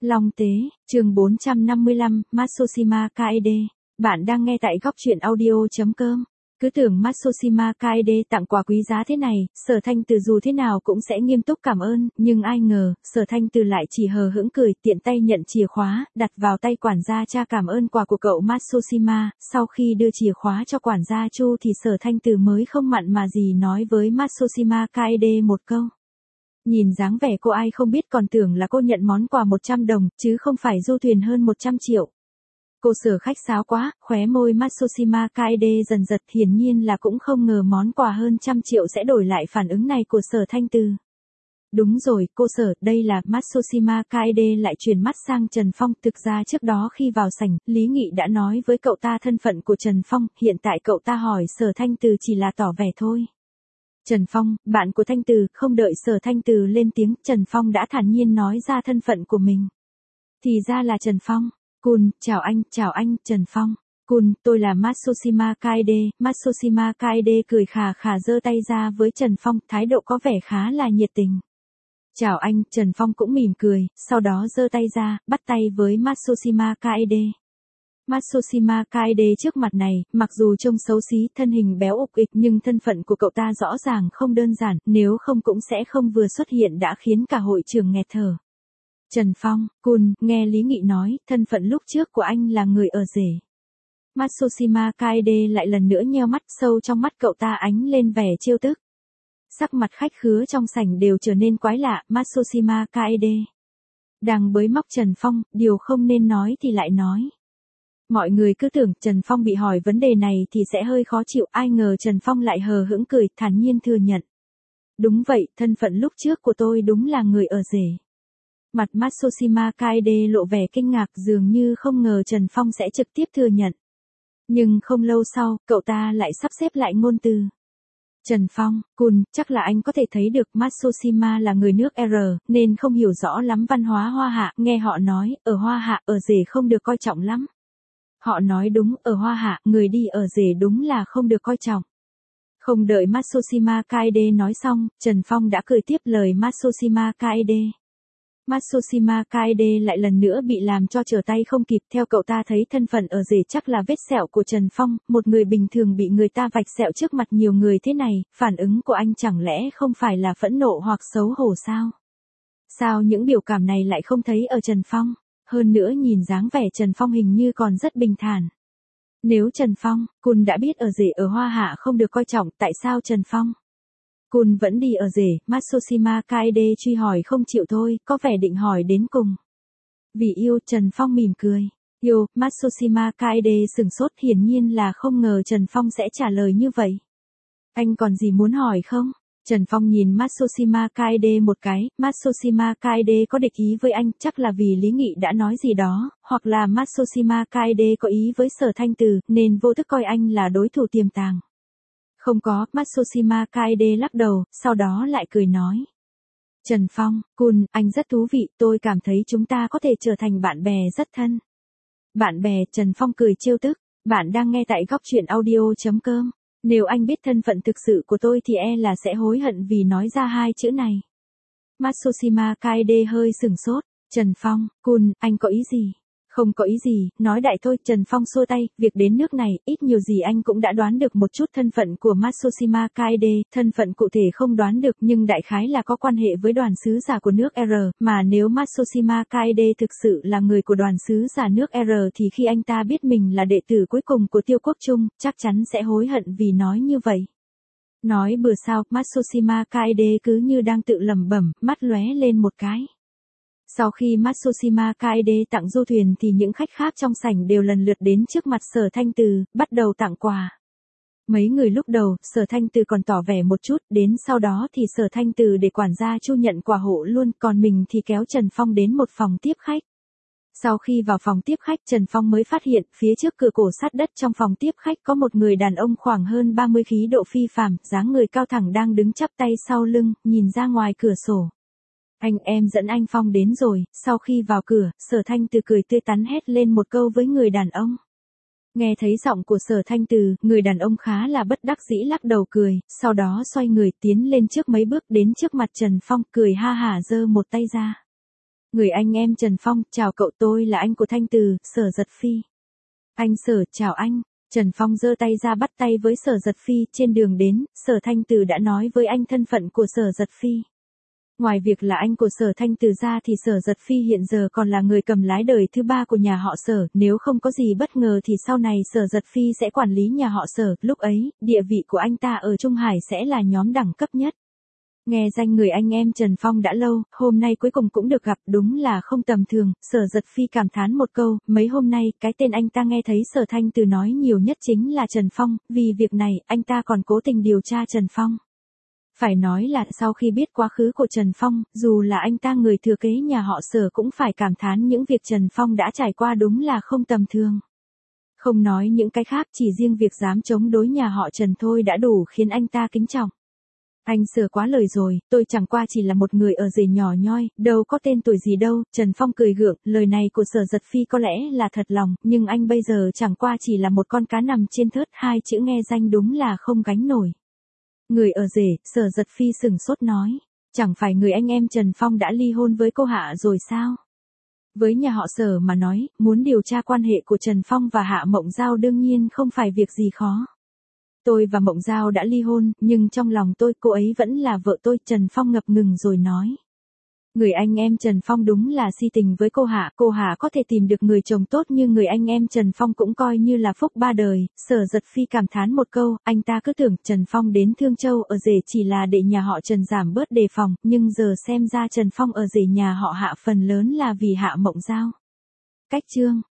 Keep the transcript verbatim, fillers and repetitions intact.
Long Tế, chương bốn trăm năm mươi lăm, Matsushima Kaede. Bạn đang nghe tại góc truyện audio chấm com. Cứ tưởng Matsushima Kaede tặng quà quý giá thế này, Sở Thanh Từ dù thế nào cũng sẽ nghiêm túc cảm ơn, nhưng ai ngờ, Sở Thanh Từ lại chỉ hờ hững cười, tiện tay nhận chìa khóa, đặt vào tay quản gia cha cảm ơn quà của cậu Matsushima. Sau khi đưa chìa khóa cho quản gia Chu thì Sở Thanh Từ mới không mặn mà gì nói với Matsushima Kaede một câu. Nhìn dáng vẻ cô ai không biết còn tưởng là cô nhận món quà một trăm đồng, chứ không phải du thuyền hơn một trăm triệu. Cô Sở khách sáo quá, khóe môi Matsushima Kaede dần giật, hiển nhiên là cũng không ngờ món quà hơn trăm triệu sẽ đổi lại phản ứng này của Sở Thanh Từ. Đúng rồi, cô Sở, đây là, Matsushima Kaede lại chuyển mắt sang Trần Phong. Thực ra trước đó khi vào sảnh, Lý Nghị đã nói với cậu ta thân phận của Trần Phong, hiện tại cậu ta hỏi Sở Thanh Từ chỉ là tỏ vẻ thôi. Trần Phong, bạn của Thanh Từ, không đợi Sở Thanh Từ lên tiếng, Trần Phong đã thản nhiên nói ra thân phận của mình. Thì ra là Trần Phong. Cun, chào anh, chào anh, Trần Phong. Cun, tôi là Matsushima Kaede. Matsushima Kaede cười khà khà giơ tay ra với Trần Phong, thái độ có vẻ khá là nhiệt tình. Chào anh, Trần Phong cũng mỉm cười, sau đó giơ tay ra, bắt tay với Matsushima Kaede. Matsushima Kaede trước mặt này, mặc dù trông xấu xí, thân hình béo ục ịch nhưng thân phận của cậu ta rõ ràng không đơn giản, nếu không cũng sẽ không vừa xuất hiện đã khiến cả hội trường nghẹt thở. Trần Phong, Cun, nghe Lý Nghị nói, thân phận lúc trước của anh là người ở rể. Matsushima Kaede lại lần nữa nheo mắt, sâu trong mắt cậu ta ánh lên vẻ trêu tức. Sắc mặt khách khứa trong sảnh đều trở nên quái lạ, Matsushima Kaede đang bới móc Trần Phong, điều không nên nói thì lại nói. Mọi người cứ tưởng Trần Phong bị hỏi vấn đề này thì sẽ hơi khó chịu, ai ngờ Trần Phong lại hờ hững cười, thản nhiên thừa nhận. Đúng vậy, thân phận lúc trước của tôi đúng là người ở rể. Mặt Matsushima Kaede lộ vẻ kinh ngạc, dường như không ngờ Trần Phong sẽ trực tiếp thừa nhận. Nhưng không lâu sau, cậu ta lại sắp xếp lại ngôn từ. Trần Phong, Cun, chắc là anh có thể thấy được Matsushima là người nước R, nên không hiểu rõ lắm văn hóa Hoa Hạ, nghe họ nói, ở Hoa Hạ, ở rể không được coi trọng lắm. Họ nói đúng, ở Hoa Hạ, người đi ở rể đúng là không được coi trọng. Không đợi Matsushima Kaede nói xong, Trần Phong đã cười tiếp lời Matsushima Kaede. Matsushima Kaede lại lần nữa bị làm cho trở tay không kịp, theo cậu ta thấy thân phận ở rể chắc là vết sẹo của Trần Phong, một người bình thường bị người ta vạch sẹo trước mặt nhiều người thế này, phản ứng của anh chẳng lẽ không phải là phẫn nộ hoặc xấu hổ sao? Sao những biểu cảm này lại không thấy ở Trần Phong? Hơn nữa nhìn dáng vẻ Trần Phong hình như còn rất bình thản. Nếu Trần Phong, Cun đã biết ở rể ở Hoa Hạ không được coi trọng, tại sao Trần Phong? Cun vẫn đi ở rể, Matsushima Kaede truy hỏi không chịu thôi, có vẻ định hỏi đến cùng. Vì yêu, Trần Phong mỉm cười. Yêu, Matsushima Kaede sừng sốt, hiển nhiên là không ngờ Trần Phong sẽ trả lời như vậy. Anh còn gì muốn hỏi không? Trần Phong nhìn Matsushima Kaede một cái, Matsushima Kaede có địch ý với anh, chắc là vì Lý Nghị đã nói gì đó, hoặc là Matsushima Kaede có ý với Sở Thanh Từ, nên vô thức coi anh là đối thủ tiềm tàng. Không có, Matsushima Kaede lắc đầu, sau đó lại cười nói. Trần Phong, Cun, anh rất thú vị, tôi cảm thấy chúng ta có thể trở thành bạn bè rất thân. Bạn bè, Trần Phong cười trêu tức, bạn đang nghe tại góc truyện audio chấm com. Nếu anh biết thân phận thực sự của tôi thì e là sẽ hối hận vì nói ra hai chữ này. Matsushima Kaede hơi sừng sốt. Trần Phong, Cun, anh có ý gì? Không có ý gì, nói đại thôi, Trần Phong xua tay, việc đến nước này, ít nhiều gì anh cũng đã đoán được một chút thân phận của Matsushima Kaede, thân phận cụ thể không đoán được nhưng đại khái là có quan hệ với đoàn sứ giả của nước R, mà nếu Matsushima Kaede thực sự là người của đoàn sứ giả nước R thì khi anh ta biết mình là đệ tử cuối cùng của Tiêu Quốc Trung, chắc chắn sẽ hối hận vì nói như vậy. Nói bừa sao, Matsushima Kaede cứ như đang tự lẩm bẩm, mắt lóe lên một cái. Sau khi Matsushima Kaede tặng du thuyền thì những khách khác trong sảnh đều lần lượt đến trước mặt Sở Thanh Từ, bắt đầu tặng quà. Mấy người lúc đầu, Sở Thanh Từ còn tỏ vẻ một chút, đến sau đó thì Sở Thanh Từ để quản gia Chu nhận quà hộ luôn, còn mình thì kéo Trần Phong đến một phòng tiếp khách. Sau khi vào phòng tiếp khách, Trần Phong mới phát hiện, phía trước cửa cổ sát đất trong phòng tiếp khách có một người đàn ông khoảng hơn ba mươi khí độ phi phàm, dáng người cao thẳng đang đứng chắp tay sau lưng, nhìn ra ngoài cửa sổ. Anh em dẫn anh Phong đến rồi, sau khi vào cửa, Sở Thanh Từ cười tươi tắn hét lên một câu với người đàn ông. Nghe thấy giọng của Sở Thanh Từ, người đàn ông khá là bất đắc dĩ lắc đầu cười, sau đó xoay người tiến lên trước mấy bước đến trước mặt Trần Phong, cười ha hả giơ một tay ra. Người anh em Trần Phong, chào cậu, tôi là anh của Thanh Từ, Sở Giật Phi. Anh Sở, chào anh. Trần Phong giơ tay ra bắt tay với Sở Giật Phi, trên đường đến, Sở Thanh Từ đã nói với anh thân phận của Sở Giật Phi. Ngoài việc là anh của Sở Thanh Từ ra thì Sở Giật Phi hiện giờ còn là người cầm lái đời thứ ba của nhà họ Sở, nếu không có gì bất ngờ thì sau này Sở Giật Phi sẽ quản lý nhà họ Sở, lúc ấy, địa vị của anh ta ở Trung Hải sẽ là nhóm đẳng cấp nhất. Nghe danh người anh em Trần Phong đã lâu, hôm nay cuối cùng cũng được gặp, đúng là không tầm thường. Sở Giật Phi cảm thán một câu, mấy hôm nay, cái tên anh ta nghe thấy Sở Thanh Từ nói nhiều nhất chính là Trần Phong, vì việc này, anh ta còn cố tình điều tra Trần Phong. Phải nói là sau khi biết quá khứ của Trần Phong, dù là anh ta người thừa kế nhà họ Sở cũng phải cảm thán những việc Trần Phong đã trải qua đúng là không tầm thường. Không nói những cái khác, chỉ riêng việc dám chống đối nhà họ Trần thôi đã đủ khiến anh ta kính trọng. Anh Sở quá lời rồi, tôi chẳng qua chỉ là một người ở rể nhỏ nhoi, đâu có tên tuổi gì đâu. Trần Phong cười gượng, lời này của Sở Giật Phi có lẽ là thật lòng, nhưng anh bây giờ chẳng qua chỉ là một con cá nằm trên thớt, hai chữ nghe danh đúng là không gánh nổi. Người ở rể, Sở Giật Phi sừng sốt nói, chẳng phải người anh em Trần Phong đã ly hôn với cô Hạ rồi sao? Với nhà họ Sở mà nói, muốn điều tra quan hệ của Trần Phong và Hạ Mộng Giao đương nhiên không phải việc gì khó. Tôi và Mộng Giao đã ly hôn, nhưng trong lòng tôi cô ấy vẫn là vợ tôi, Trần Phong ngập ngừng rồi nói. Người anh em Trần Phong đúng là si tình với cô Hạ, cô Hạ có thể tìm được người chồng tốt như người anh em Trần Phong cũng coi như là phúc ba đời. Sở Giật Phi cảm thán một câu, anh ta cứ tưởng Trần Phong đến Thương Châu ở rể chỉ là để nhà họ Trần giảm bớt đề phòng, nhưng giờ xem ra Trần Phong ở rể nhà họ Hạ phần lớn là vì Hạ Mộng Giao. Cách chương